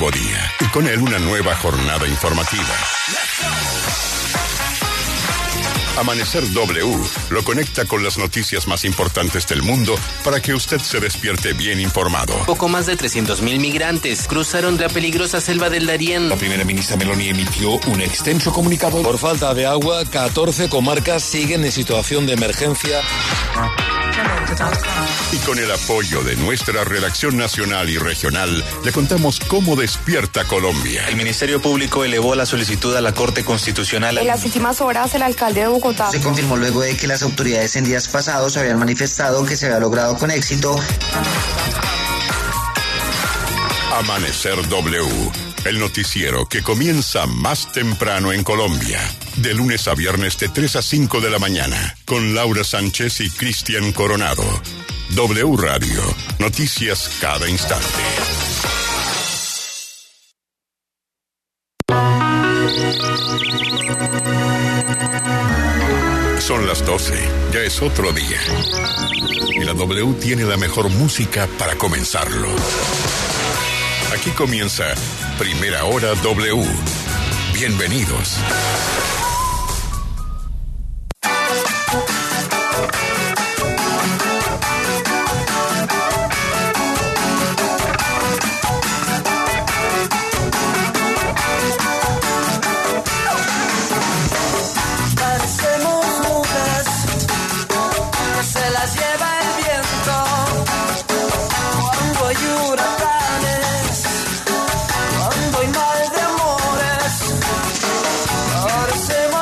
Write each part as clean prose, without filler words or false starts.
nuevo día y con él una nueva jornada informativa. Amanecer W lo conecta con las noticias más importantes del mundo para que usted se despierte bien informado. Poco más de 300,000 migrantes cruzaron la peligrosa selva del Darién. La primera ministra Meloni emitió un extenso comunicado. Por falta de agua, 14 comarcas siguen en situación de emergencia. Y con el apoyo de nuestra redacción nacional y regional, le contamos cómo despierta Colombia. El Ministerio Público elevó la solicitud a la Corte Constitucional. En las últimas horas, el alcalde de Bogotá se confirmó luego de que las autoridades en días pasados habían manifestado que se había logrado con éxito. Amanecer W, el noticiero que comienza más temprano en Colombia. De lunes a viernes de 3 a 5 de la mañana, con Laura Sánchez y Cristian Coronado. W Radio, noticias cada instante. Son las 12, ya es otro día. Y la W tiene la mejor música para comenzarlo. Aquí comienza Primera Hora W. Bienvenidos. Cuando hay mal de amores, parecemos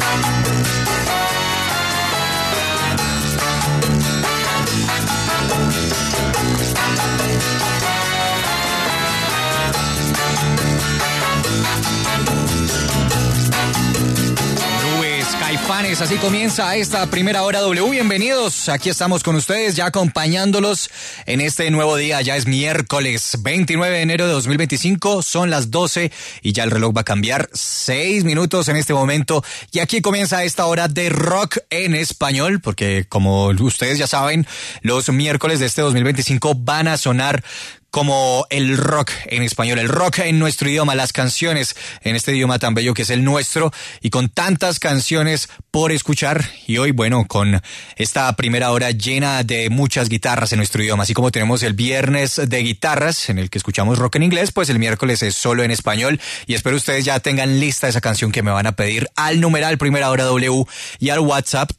Caifanes, así comienza esta primera hora W. Bienvenidos, aquí estamos con ustedes ya acompañándolos en este nuevo día. Ya es miércoles 29 de enero de 2025, son las 12 y ya el reloj va a cambiar 6 minutos en este momento. Y aquí comienza esta hora de rock en español, porque como ustedes ya saben, los miércoles de este 2025 van a sonar como el rock en español, el rock en nuestro idioma, las canciones en este idioma tan bello que es el nuestro y con tantas canciones por escuchar. Y hoy, bueno, con esta primera hora llena de muchas guitarras en nuestro idioma, así como tenemos el viernes de guitarras en el que escuchamos rock en inglés, pues el miércoles es solo en español y espero ustedes ya tengan lista esa canción que me van a pedir al numeral primera hora W y al WhatsApp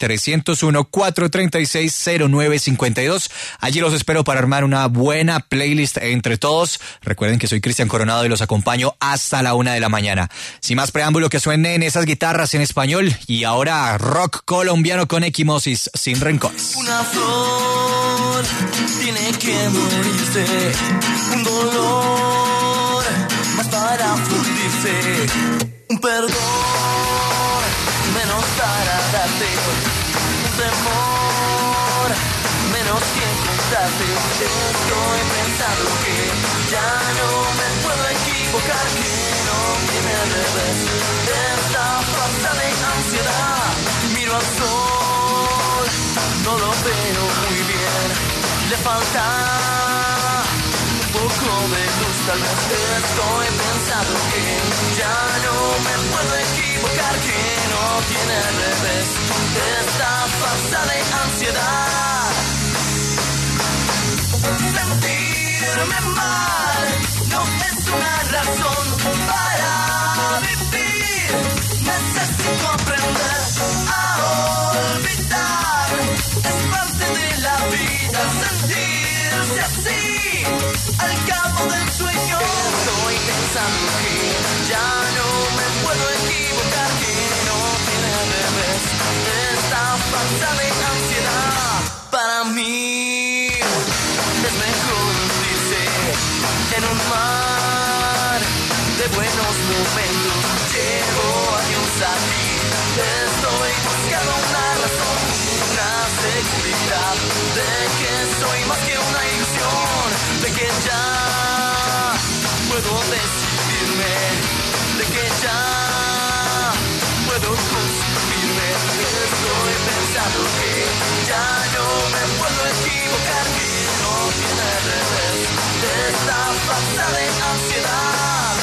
301-436-0952. Allí los espero para armar una buena playlist entre todos. Recuerden que soy Cristian Coronado y los acompaño hasta la 1 de la mañana. Sin más preámbulo, que suenen esas guitarras en español y ahora rock colombiano con Equimosis, Sin Rencores. Una flor tiene que morirse, un dolor más para fundirse, un perdón menos para darte, un temor menos que contarte. Estoy pensando que ya no me puedo equivocar, que no viene al revés. Esta falta de ansiedad, miro al sol, no lo veo muy bien, le falta un poco de luz, tal vez. Estoy pensando que ya no me puedo equivocar, que no viene al revés. Esta falta de ansiedad, sentirme mal no es una razón para vivir. Necesito aprender a olvidar, es parte de la vida sentirse así al cabo del sueño. Estoy pensando que ya no me puedo equivocar, que no tiene revés. Esta falta de ansiedad para mí es mejor hundirse en un mar de buenos momentos. Llevo años aquí, estoy buscando una razón, una seguridad de que soy más que una ilusión, de que ya puedo decidirme, de que ya puedo construirme. Estoy pensando que ya no me puedo equivocar, que no tiene revés. Esta falta de ansiedad,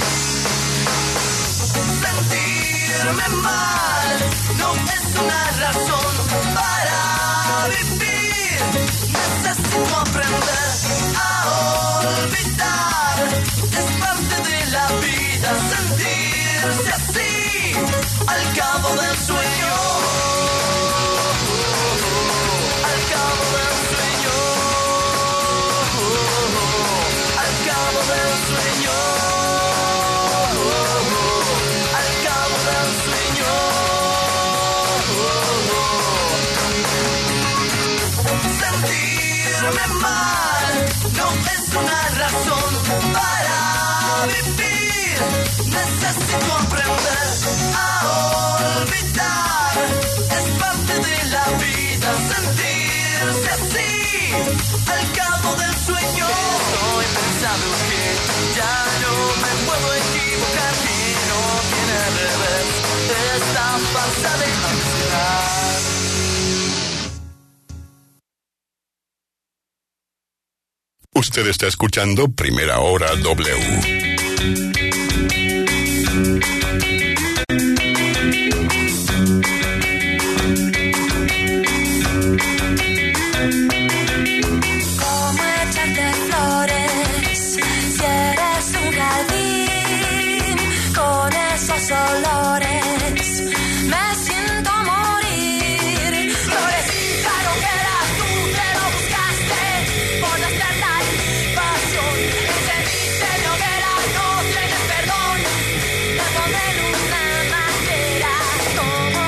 sentirme mal no es una razón para vivir. Necesito aprender a olvidar, es parte de la vida sentirse así al cabo del sueño. Al cabo del sueño, al cabo del sueño, al cabo del sueño. Sentirme mal no es una razón para vivir. Necesito aprender a olvidar, es parte de la vida sentirse así al cabo del sueño. Estoy pensando que ya no me puedo equivocar, que no tiene revés. Esta falta de ansiedad. Usted está escuchando Primera Hora W. Olores, me siento morir. Florecita, lo que eras tú, te lo buscaste por despertar pasión. Encendiste mi hoguera, no tienes perdón. Me ponen una bandera, como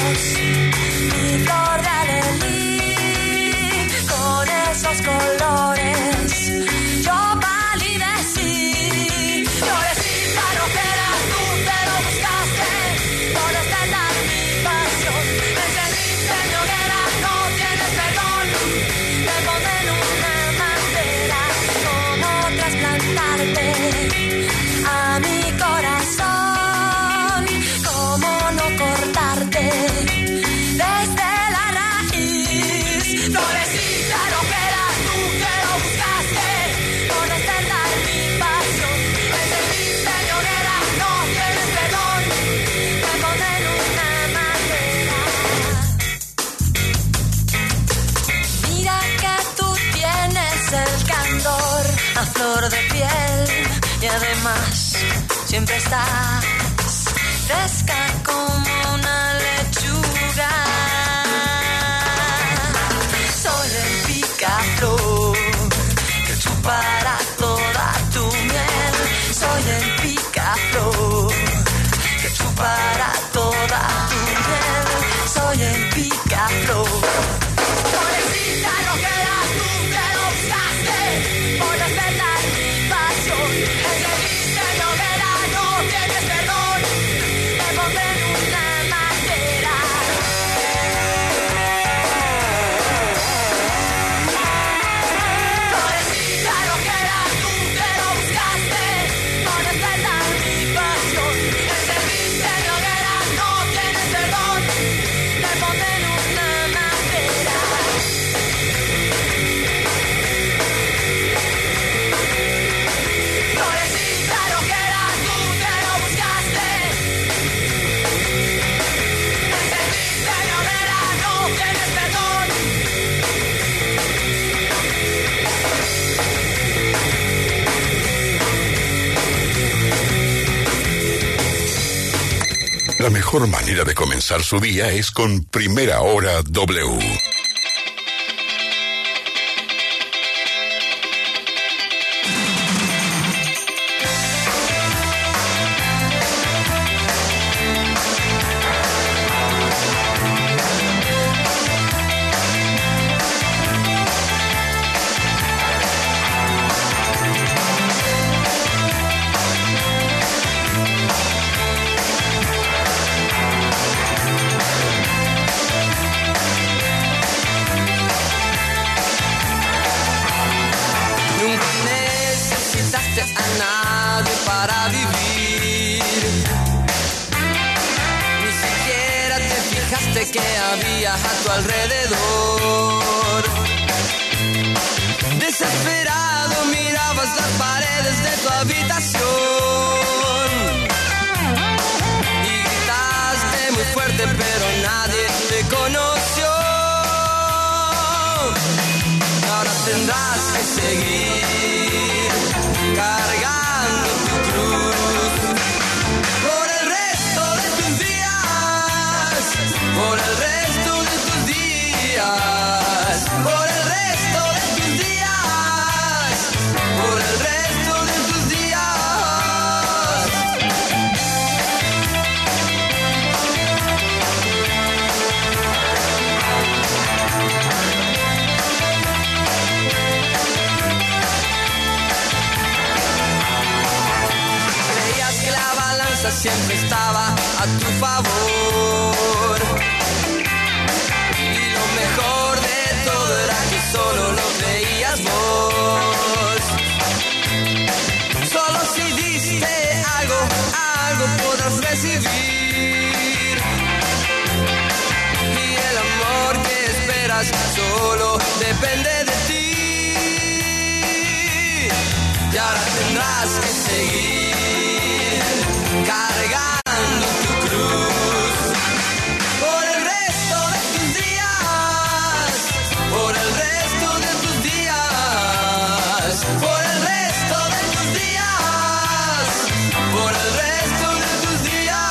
ojos, mi flor de alelí, con esos colores yo palidecí. Florecita, no que eras tú, te lo buscaste, por despertar mi pasión. Me encendiste mi hoguera, no tienes perdón, te pondré en una bandera. Como trasplantarte a mi corazón, cómo no cortarte desde la raíz. Florecita, no que eras tú, que lo buscaste, por despertar mi pasión. Me encendiste mi hoguera, no tienes perdón, te pondré en una bandera. Mira que tú tienes el candor a flor de piel y además siempre estás fresca como una lechuga. Soy el picaflor que chupará toda tu miel. Soy el picaflor que chupará toda tu miel. Soy el picaflor. Florecita, no que eras tú, que lo buscaste, por despertar mi pasión. Encendiste mi hoguera, no tienes perdón, te pondré en una bandera. Florecita, no que eras tú, que lo buscaste, por despertar mi pasión. Encendiste mi hoguera, no tienes perdón, te pondré en una bandera. Florecita, no que eras tú, que lo buscaste, encendiste mi hoguera, no tienes perdón. La mejor manera de comenzar su día es con Primera Hora W. Nunca necesitaste a nadie para vivir. Ni siquiera te fijaste que había a tu alrededor. Desesperado mirabas las paredes de tu habitación y gritaste muy fuerte, pero nadie te conoció. Ahora tendrás que seguir cargando tu cruz por el resto de tus días, por el resto de tus días, por el resto de tus días, por el resto de tus días. Creías que la balanza siempre estaba a tu favor y lo mejor de todo era que solo lo creías vos. Solo si diste algo, algo podrás recibir, y el amor que esperas solo depende de ti. Y ahora tendrás que seguir cargando tu cruz por el resto de tus días, por el resto de tus días, por el resto de tus días, por el resto de tus días.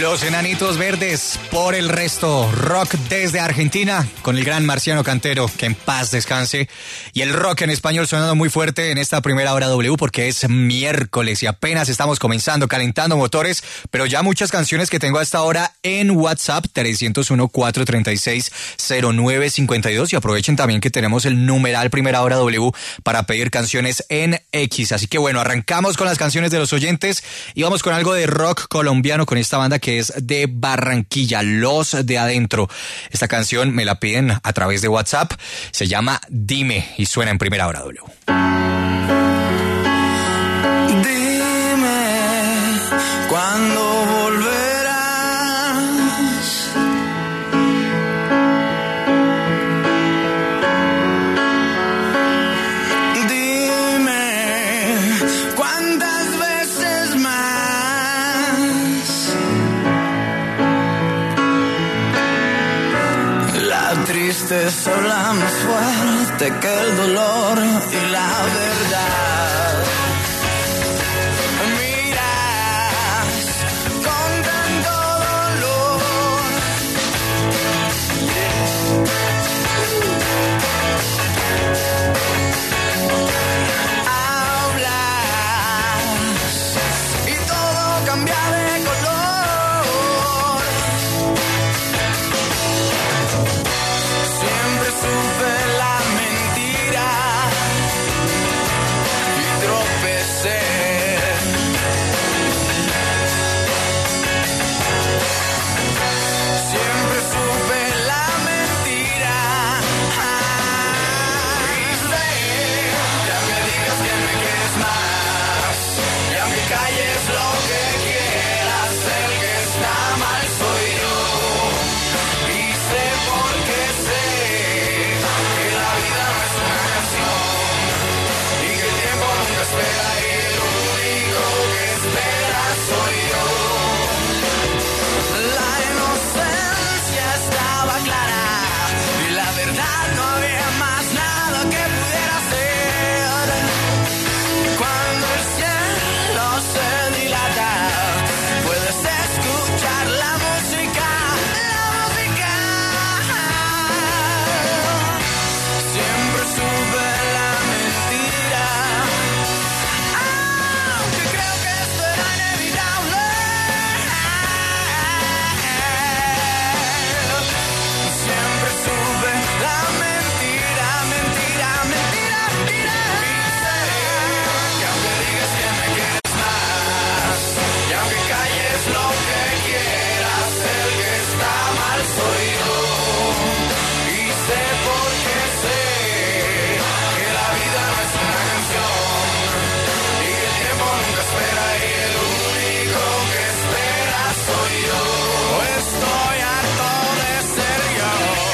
Los Enanitos Verdes por el resto. Rock desde Argentina con el gran Marciano Cantero, que en paz descanse. Y el rock en español sonando muy fuerte en esta primera hora W porque es miércoles y apenas estamos comenzando, calentando motores, pero ya muchas canciones que tengo a esta hora en WhatsApp 301-436-0952 y aprovechen también que tenemos el numeral primera hora W para pedir canciones en X. Así que bueno, arrancamos con las canciones de los oyentes y vamos con algo de rock colombiano con esta banda que es de Barranquilla, Los de Adentro. Esta canción me la piden a través de WhatsApp, se llama Dime y suena en primera hora W. Dime cuándo volverás. Dime cuántas veces más. La tristeza habla más fuerte que el dolor y la verdad. Miras con tanto dolor. Hablas y todo cambia de color. Siempre supe la mentira y tropecé. Siempre supe la mentira. Y sé que aunque digas que me quieres más, y aunque calles lo que quieras, el que está mal soy yo. Y sé porque sé que la vida no es una canción y que el tiempo nunca espera y el único que espera soy yo. La inocencia estaba clara y la verdad no había más nada que pudiera hacer. Cuando el cielo se dilata, puedes escuchar la música, la música. Siempre supe la mentira, aunque creo que esto era inevitable. Siempre supe la mentira, mentira, mentira, mentira. Y sé que aunque digas que me quieres más, y aunque calles lo que quieras, el que está mal soy yo. Y sé porque sé que la vida no es una canción y que el tiempo nunca espera y el único que espera soy yo. Estoy harto de ser yo.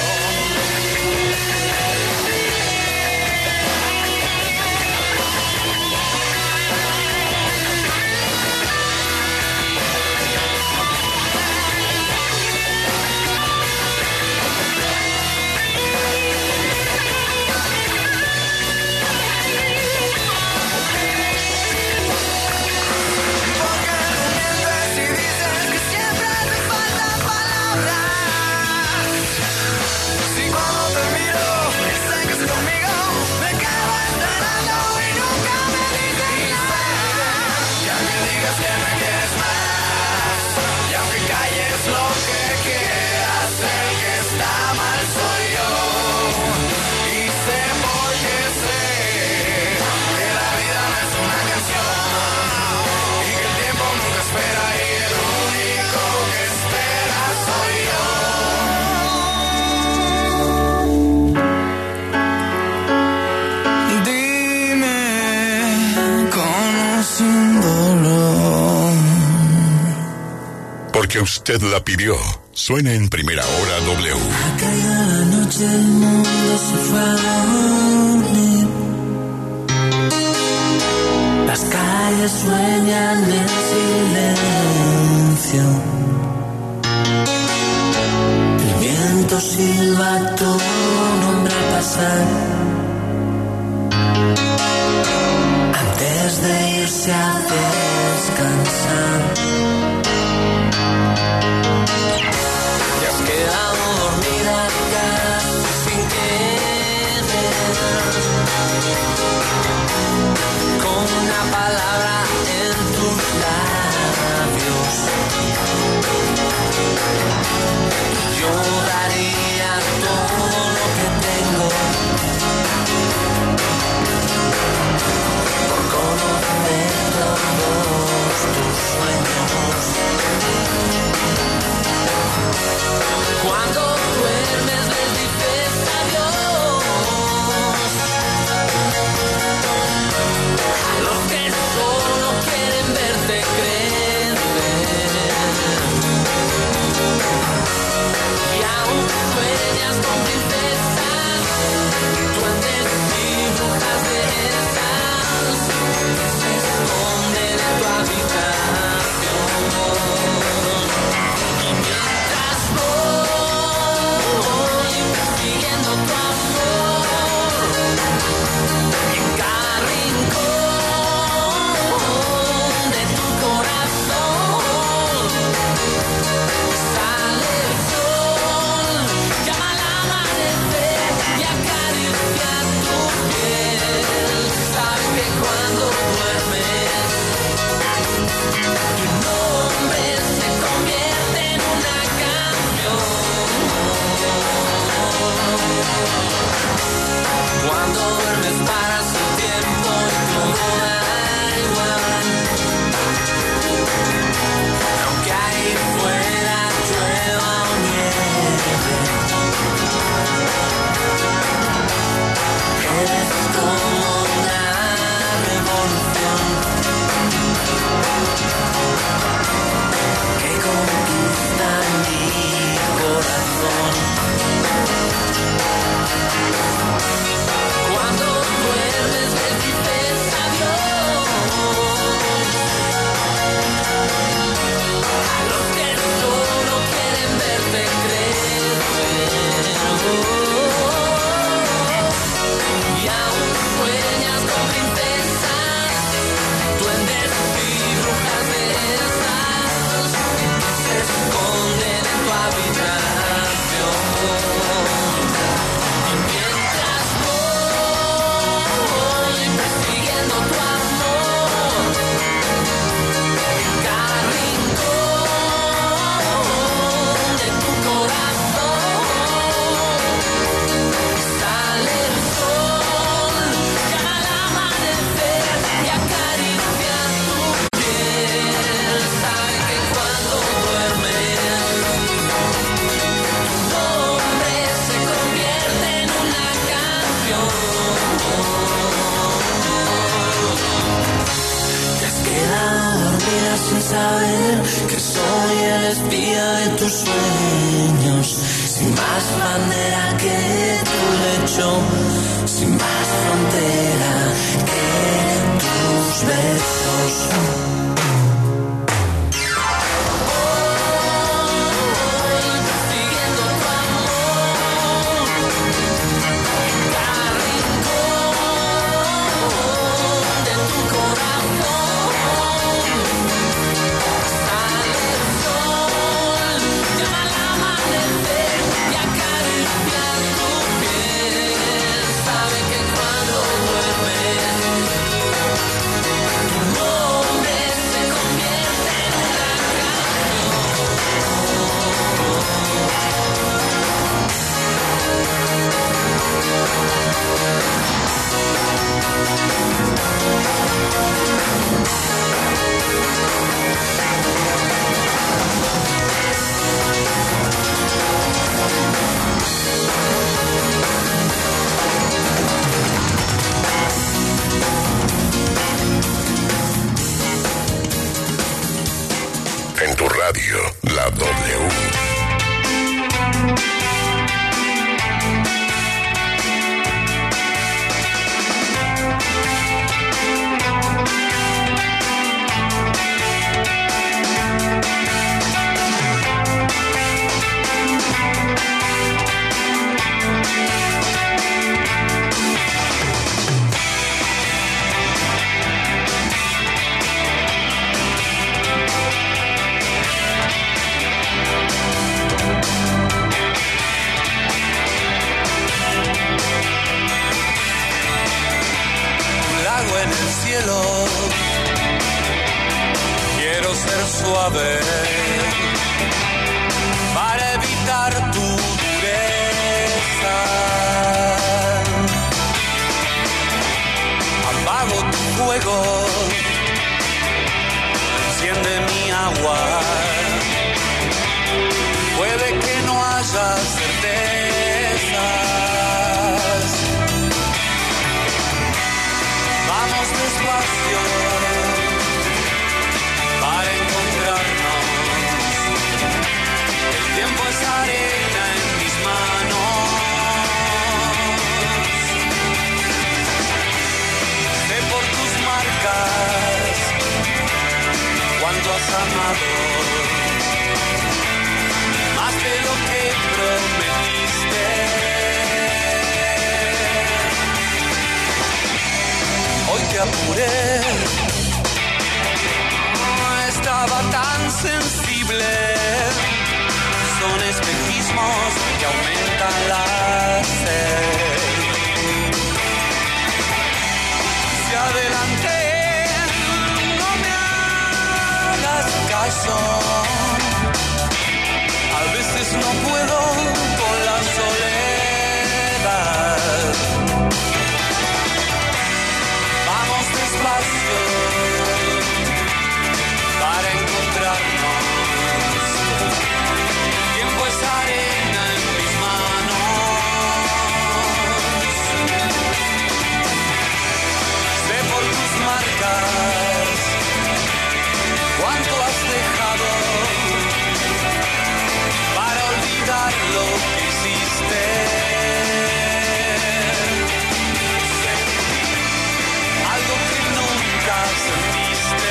Porque no mientes y dices que siempre te faltan palabras. Si cuando te miro y sé que es conmigo, me quedo esperando y nunca me dices nada. Y aunque digas que me quieres más, y aunque calles lo que quieras, el que está mal soy yo. Y sé porque sé que la vida no es una canción y que el tiempo nunca espera y el único que espera soy yo. Dime con o sin dolor. Porque usted la pidió. Suena en primera hora W. Cayó la noche, el mundo se fue a dormir. Las calles sueñan en silencio. El viento silba tu nombre al pasar. Antes de irse a descansar. tus labios. Yo daría todo lo que tengo por conocer todos tus sueños. Cuando duermes les dices adiós a los que solo quieren verte crecer. Y aún sueñas con princesas, duendes y brujas de esas que se esconden en tu habitación. Y mientras voy persiguiendo tu amor, en cada rincón de tu corazón sale el sol, llama al amanecer y acaricia tu piel. Sabes que cuando duermes tu nombre se convierte en una canción. Cuando duermes paras el tiempo y todo da igual. Aunque ahí fuera llueva o nieve, eres como una revolución que conquista mi corazón. Cuando duermes les dices adiós a los que solo quieren verte crecer. Y aún sueñas con princesas, duendes y brujas de esas que se esconden en tu habitación. Y mientras voy persiguiendo tu amor, en cada rincón de tu corazón sale el sol, llama al amanecer y acaricia tu piel. Sabe que cuando duermes tu nombre se convierte en una canción. Te has quedado dormida sin saber que soy el espía de tus sueños, sin más bandera que tu lecho, sin más frontera que tus besos. Persiguiendo tu amor, en cada rincón de tu corazón sale el sol, llama al amanecer y acaricia tu piel. Sabe que cuando duermes tu nombre se convierte en una En tu radio, la W. ser suave para evitar tu dureza. Apago tu fuego, enciende mi agua. Puede que no haya certezas. Vamos despacio para encontrarnos. El tiempo es arena en mis manos. Sé por tus marcas cuánto has amado, más de lo que prometiste. Hoy te apuré, no estaba tan sensible. Son espejismos que aumentan la sed. Si adelanté, no me hagas caso. A veces no puedo con la soledad. Vamos despacio para encontrarnos. El tiempo es arena en mis manos. Sé por tus marcas cuánto has dejado para olvidar lo que hiciste. Sentí algo que nunca sentiste.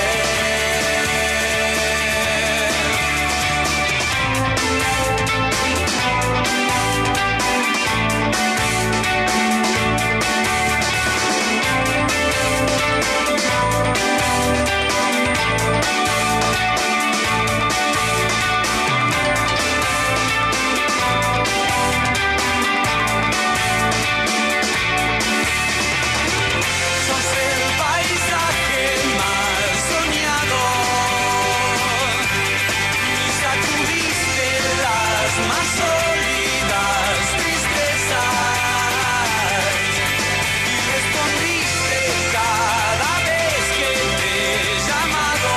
Sos el paisaje más soñado y sacudiste las más sólidas tristezas y respondiste cada vez que te he llamado.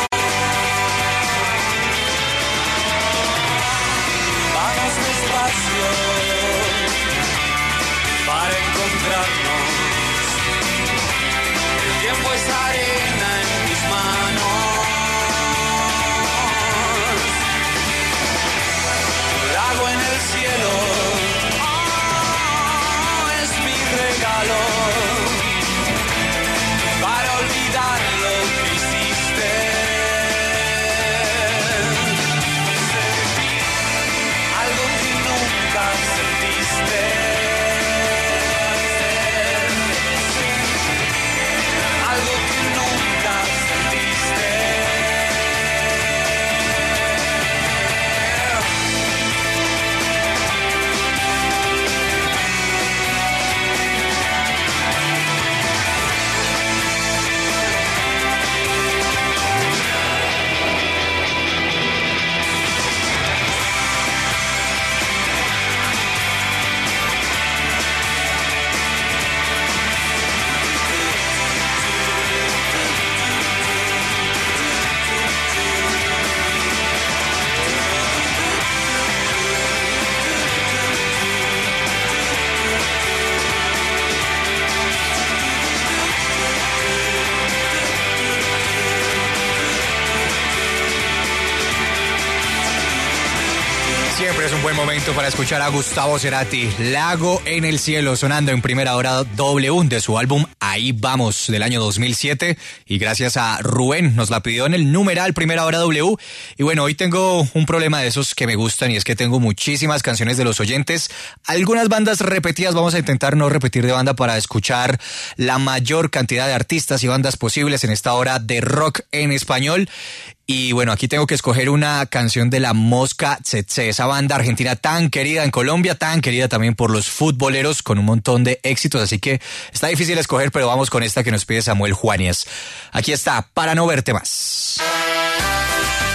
Vamos despacio para encontrarnos. El tiempo es arena en mis manos. Lago en el cielo, es mi regalo para olvidar lo que hiciste. Sentí algo que nunca sentiste. Algo que nunca sentiste. Siempre es un buen momento para escuchar a Gustavo Cerati. Lago en el cielo, sonando en primera hora W de su álbum Ahí Vamos, del año 2007. Y gracias a Rubén, nos la pidió en el numeral primera hora W. Y bueno, hoy tengo un problema de esos que me gustan, y es que tengo muchísimas canciones de los oyentes. Algunas bandas repetidas, vamos a intentar no repetir de banda para escuchar la mayor cantidad de artistas y bandas posibles en esta hora de rock en español. Y bueno, aquí tengo que escoger una canción de La Mosca Tsetse, esa banda argentina tan querida en Colombia, tan querida también por los futboleros, con un montón de éxitos, así que está difícil escoger, pero vamos con esta que nos pide Samuel Juáñez. Aquí está, Para no verte más.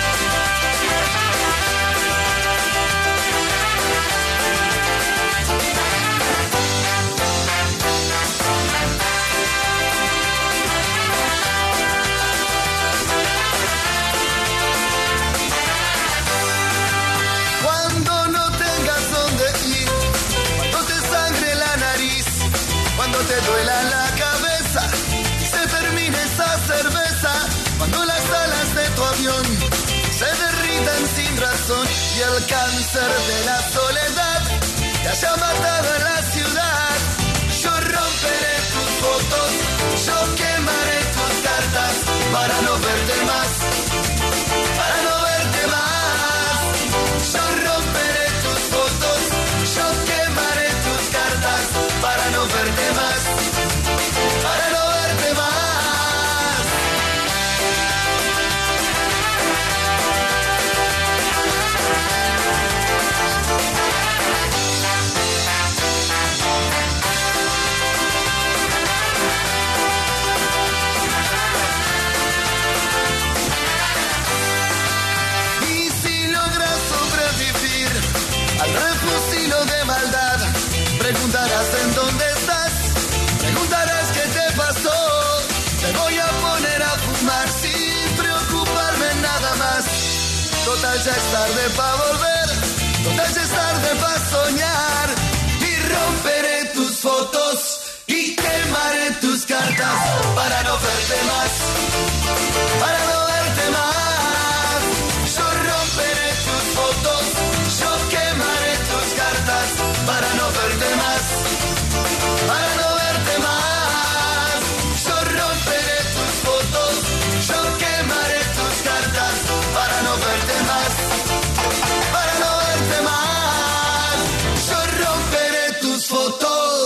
tu avión se derritan sin razón y el cáncer de la soledad te haya matado en la ciudad. Yo romperé tus fotos, yo quemaré tus cartas para no verte más, para no verte más. Yo romperé tus fotos, yo quemaré tus cartas para no verte más, para no verte más. Refusilo de maldad, preguntarás en dónde estás, preguntarás qué te pasó. Te voy a poner a fumar sin preocuparme nada más. Total ya es tarde pa' volver, total ya es tarde pa' soñar. Y romperé tus fotos y quemaré tus cartas para no verte más, para no verte más. Yo romperé tus fotos, yo quemaré tus cartas para no verte más, para no verte más. Yo romperé tus fotos, yo quemaré tus cartas para no verte más, para no verte más. Yo romperé tus fotos.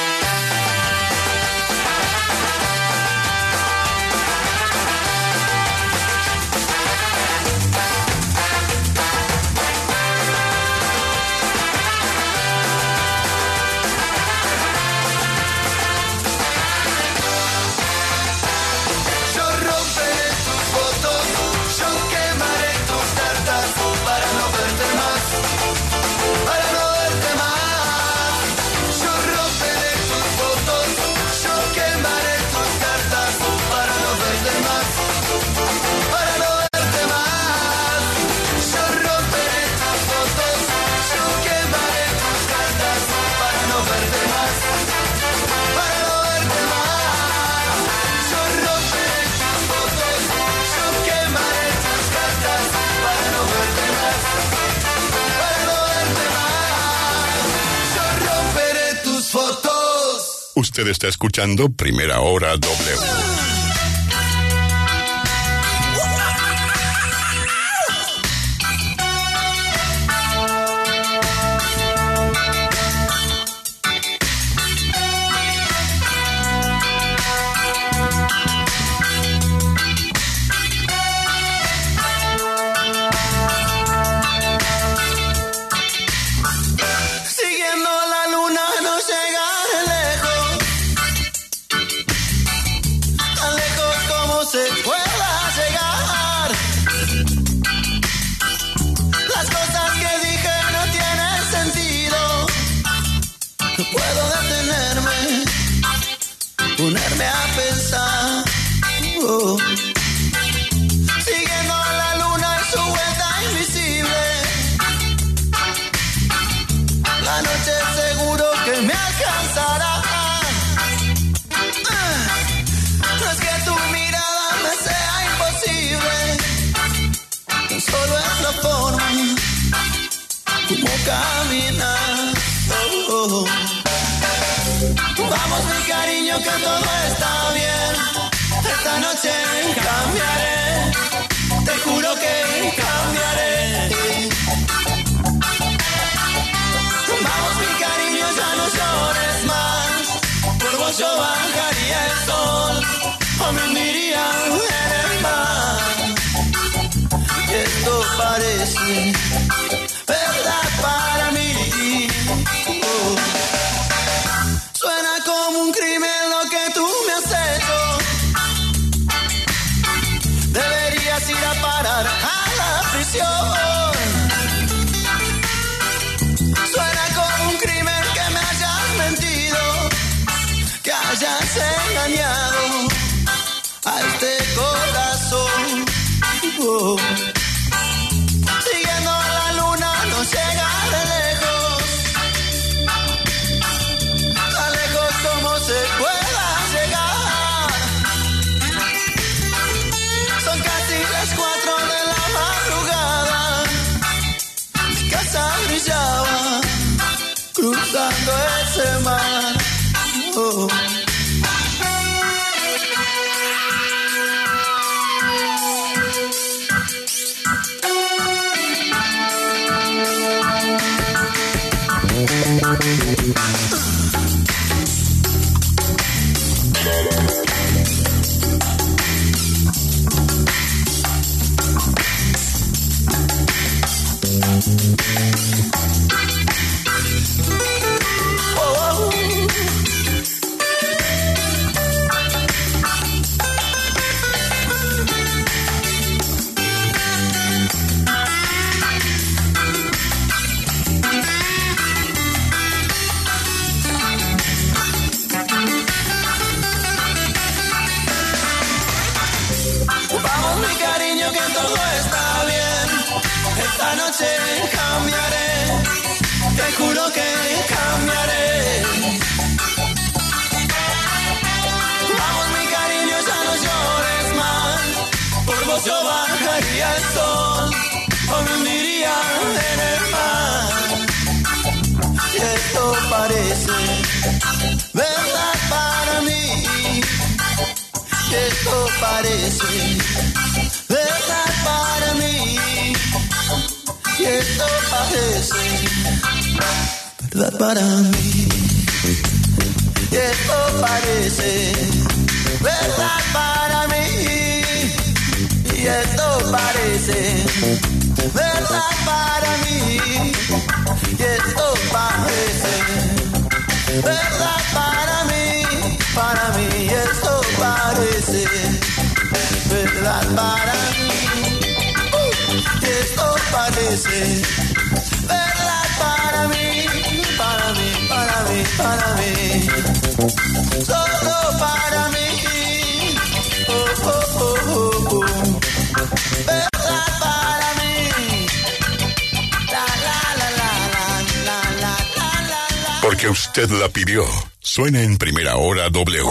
Usted está escuchando Primera Hora W. Ponerme a pensar, siguiendo la luna en su vuelta invisible. La noche seguro que me alcanzará. No es que tu mirada me sea imposible, tan solo es la forma como caminar. Vamos mi cariño que todo está bien, esta noche cambiaré, te juro que cambiaré. Vamos mi cariño ya no llores más, por vos yo bajaría el sol, o me hundiría en el mar. Esto parece verdad para mí. Suena como un crimen lo que tú me has hecho. Deberías ir a parar a la prisión. Suena como un crimen que me hayas mentido, que hayas engañado a este corazón. Siguiendo la luna no llega de lejos, tan lejos como se pueda llegar. Son casi las 4 Esta noche cambiaré, te juro que cambiaré. Vamos mi cariño, ya no llores más. Por vos yo bajaría el sol o me hundiría en el mar. Y esto parece verdad para mí. Y esto parece verdad para mí. Y esto parece verdad para mí. Y esto parece verdad para mí. Y esto parece verdad para mí. Y esto parece verdad para mí. Para mí esto parece verdad para mí. Esto parece verdad para mí, para mí, para mí, para mí, solo para mí, oh, oh, oh, oh, oh. Verdad para mí, la, la, la, la, la, la, la, la, la. Porque usted la pidió. Suena en Primera Hora W.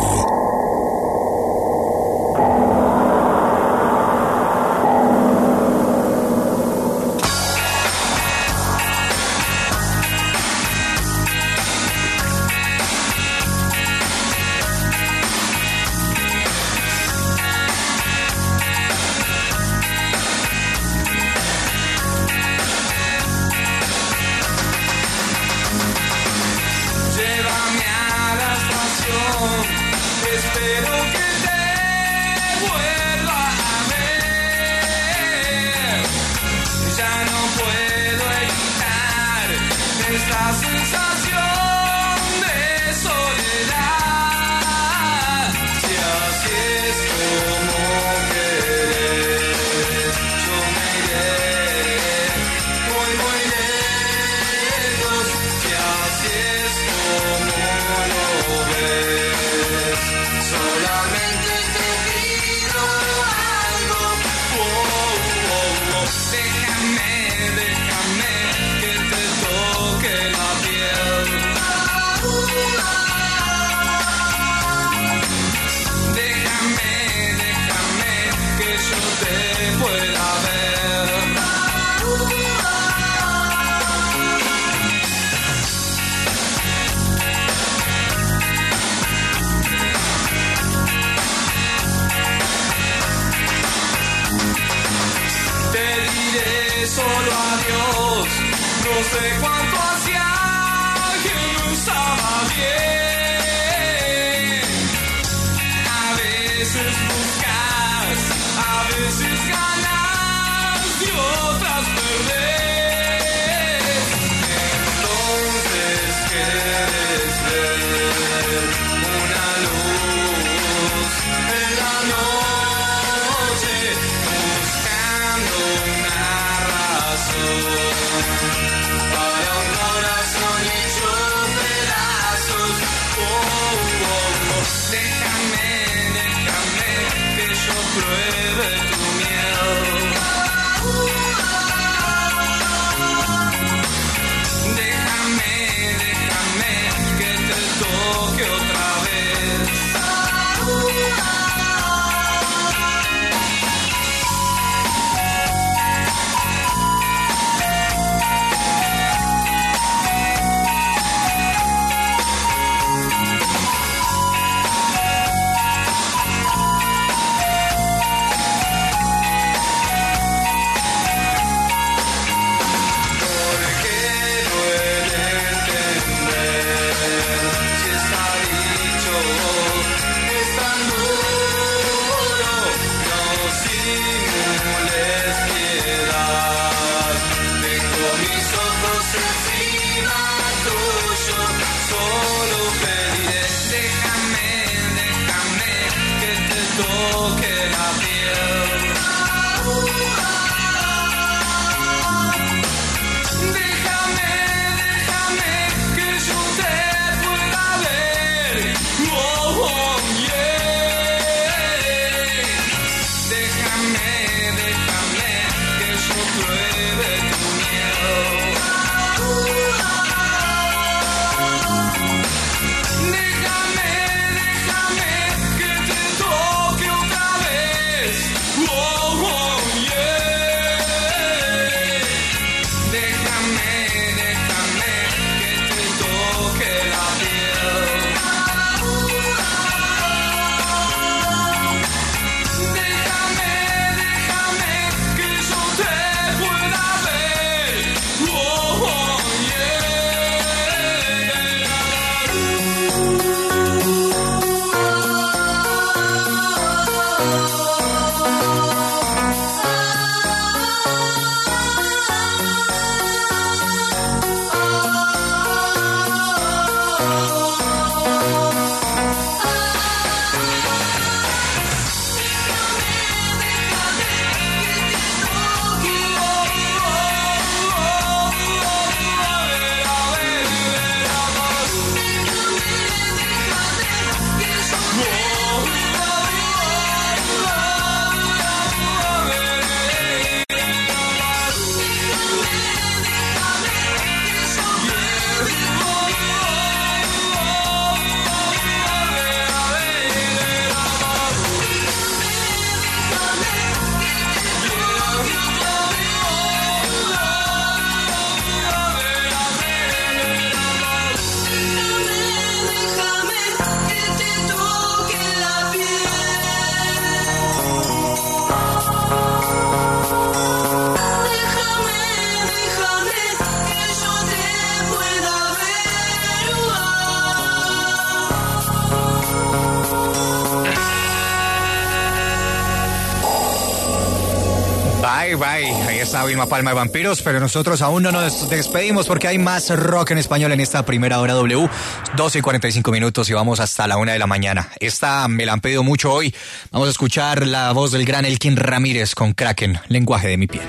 Para un corazón hecho pedazos. Bye, bye. Ahí está Vilma Palma de Vampiros, pero nosotros aún no nos despedimos porque hay más rock en español en esta primera hora W. 12:45 y vamos hasta la 1 de la mañana. Esta me la han pedido mucho hoy. Vamos a escuchar la voz del gran Elkin Ramírez con Kraken, Lenguaje de mi piel.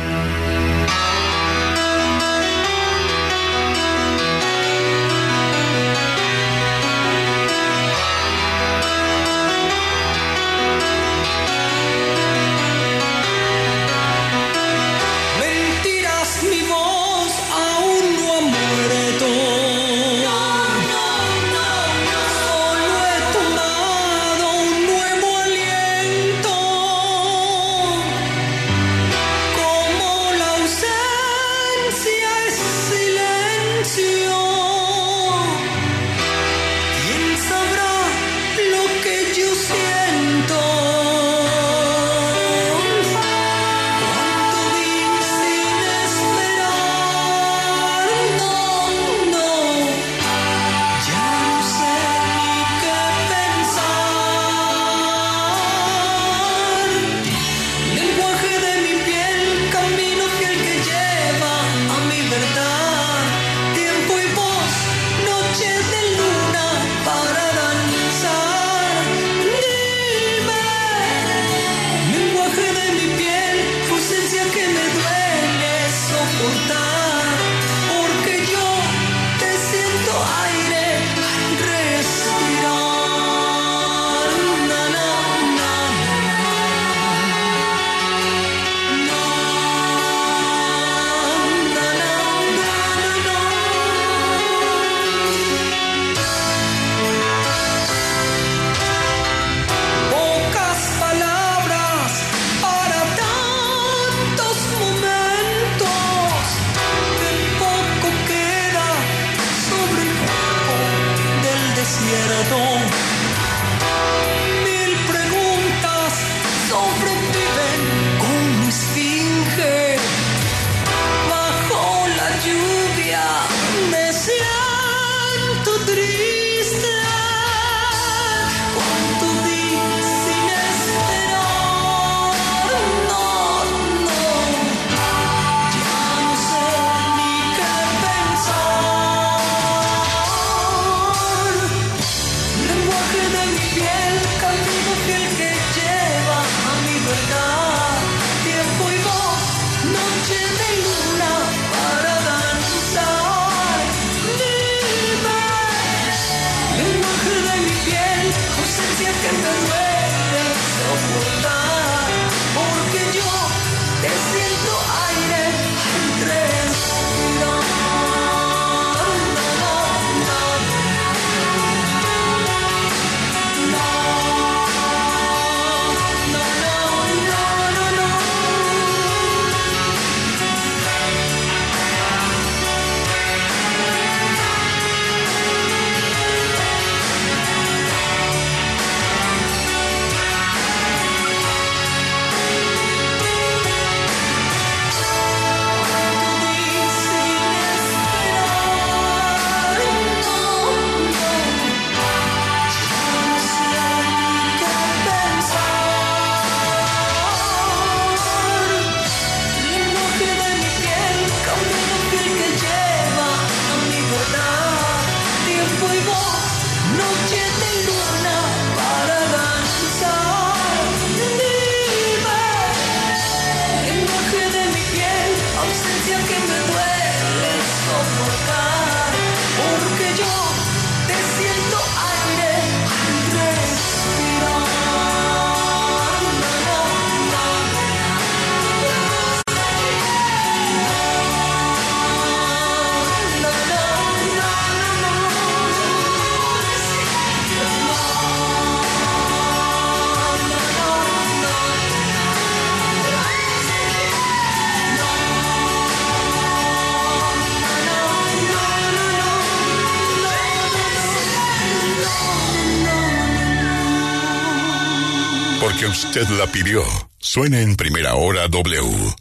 Porque usted la pidió. Suena en Primera Hora W.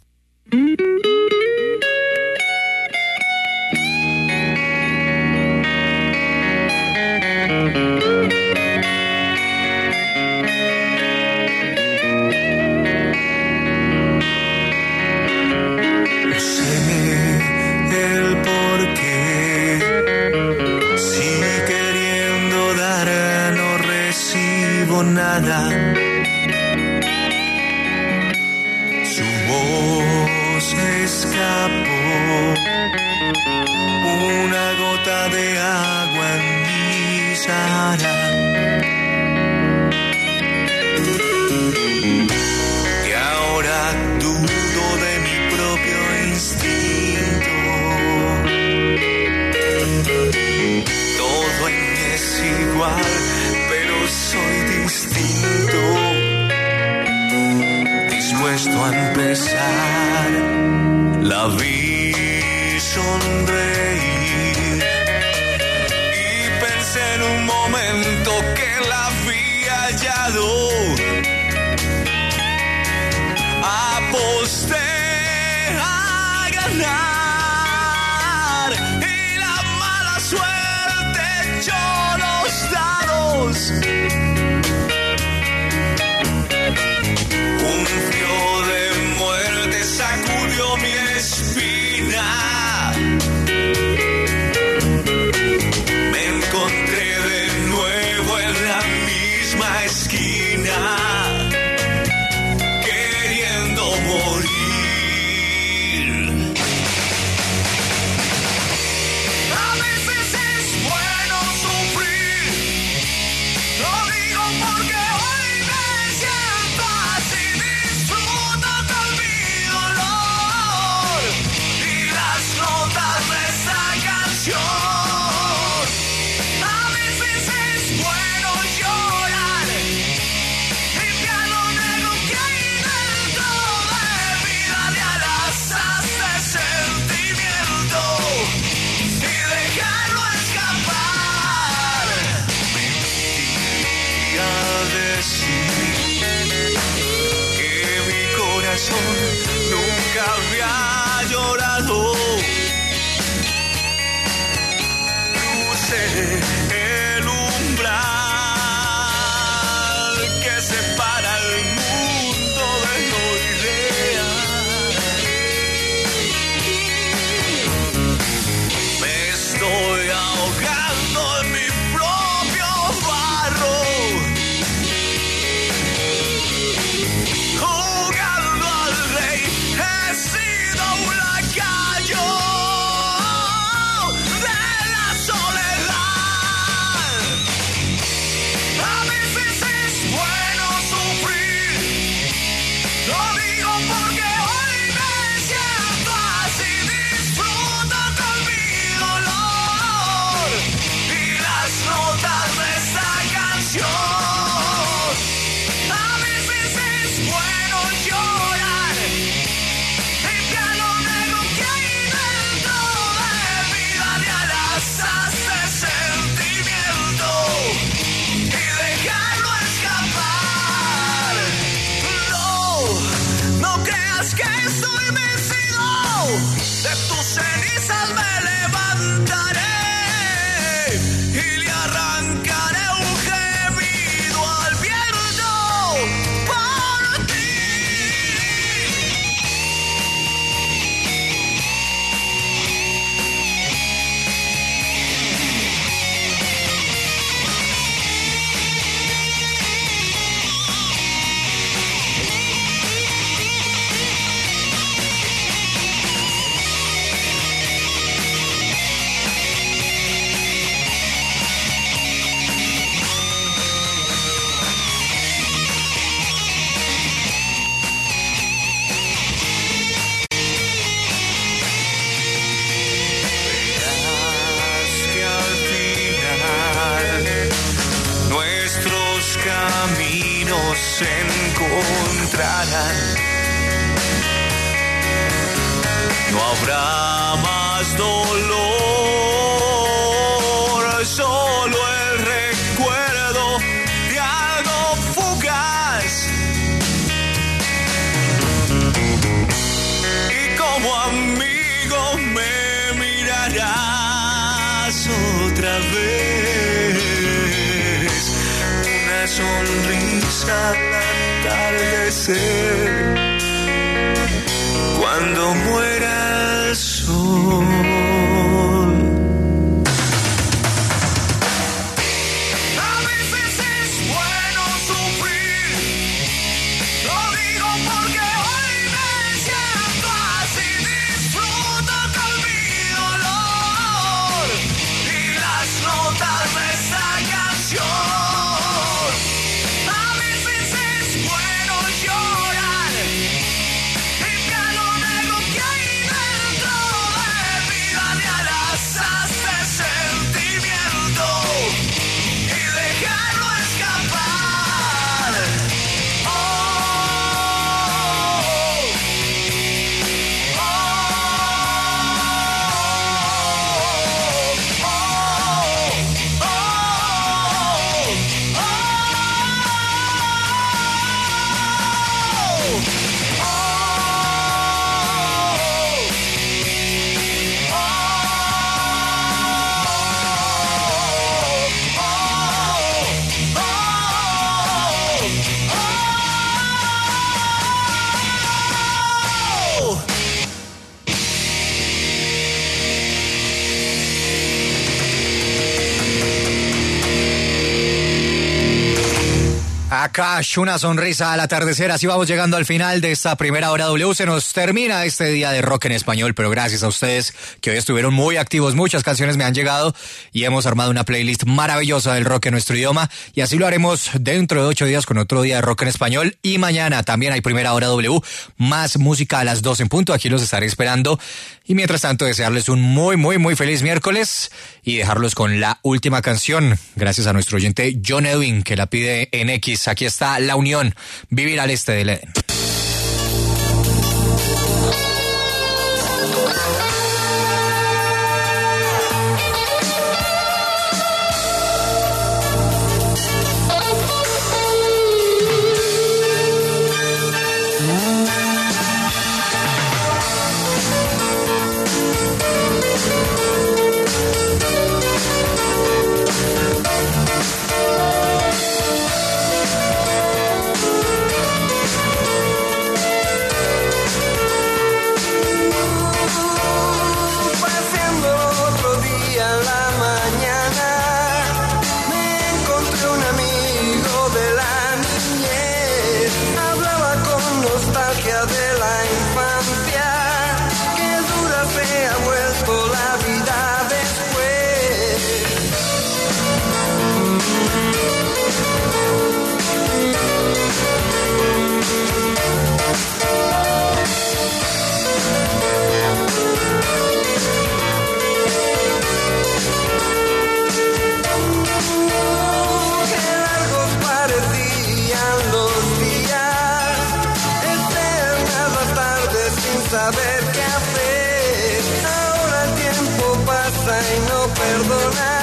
escapó una gota de agua en mi Sahara. Y ahora dudo de mi propio instinto. Todo en mí es igual, pero soy distinto. Dispuesto a empezar, la vi sonreír y pensé en un momento que la había hallado. Aposté a ganar y la mala suerte echó los dados. Un frío de muerte sacudió mi espina. Me encontré de nuevo en la misma esquina, queriendo morir. A veces es bueno sufrir, lo digo porque hoy me siento así. Disfruto con mi dolor y las notas de esta canción. A veces es bueno llorar, limpiar lo negro que hay dentro de mí, darle a las asas de sentimiento y dejarlo escapar. Mentiría decir que mi corazón nunca había llorado. Crucé el umbral que separa el mundo de lo irreal. Me estoy ahogando en mi propio barro, jugando al rey. He sido un lacayo de la soledad. A veces es bueno sufrir, lo digo porque hoy me siento así. Disfruto con mi dolor y las notas de esta canción. A veces es bueno llorar, limpiar lo negro que hay dentro de mí, darle a las asas de sentimiento y dejarlo escapar. No creas que estoy vencido, de tus cenizas me levantaré y le arrancaré un gemido al viento por ti. Verás que al final nuestros caminos se encontrarán. No habrá más dolor, solo el recuerdo de algo fugaz. Y como amigo me mirarás otra vez, una sonrisa al atardecer, cuando muera el sol. A veces es bueno sufrir, lo digo porque hoy me siento así. Cash, una sonrisa al atardecer. Así vamos llegando al final de esta primera hora W. Se nos termina este día de rock en español, pero gracias a ustedes que hoy estuvieron muy activos. Muchas canciones me han llegado y hemos armado una playlist maravillosa del rock en nuestro idioma. Y así lo haremos dentro de 8 días con otro día de rock en español. Y mañana también hay primera hora W. Más música a las 2 en punto. Aquí los estaré esperando. Y mientras tanto, desearles un muy feliz miércoles y dejarlos con la última canción. Gracias a nuestro oyente John Edwin, que la pide en X. Aquí está La Unión, Vivir al Este del Edén. Saber qué hacer, ahora el tiempo pasa y no perdona.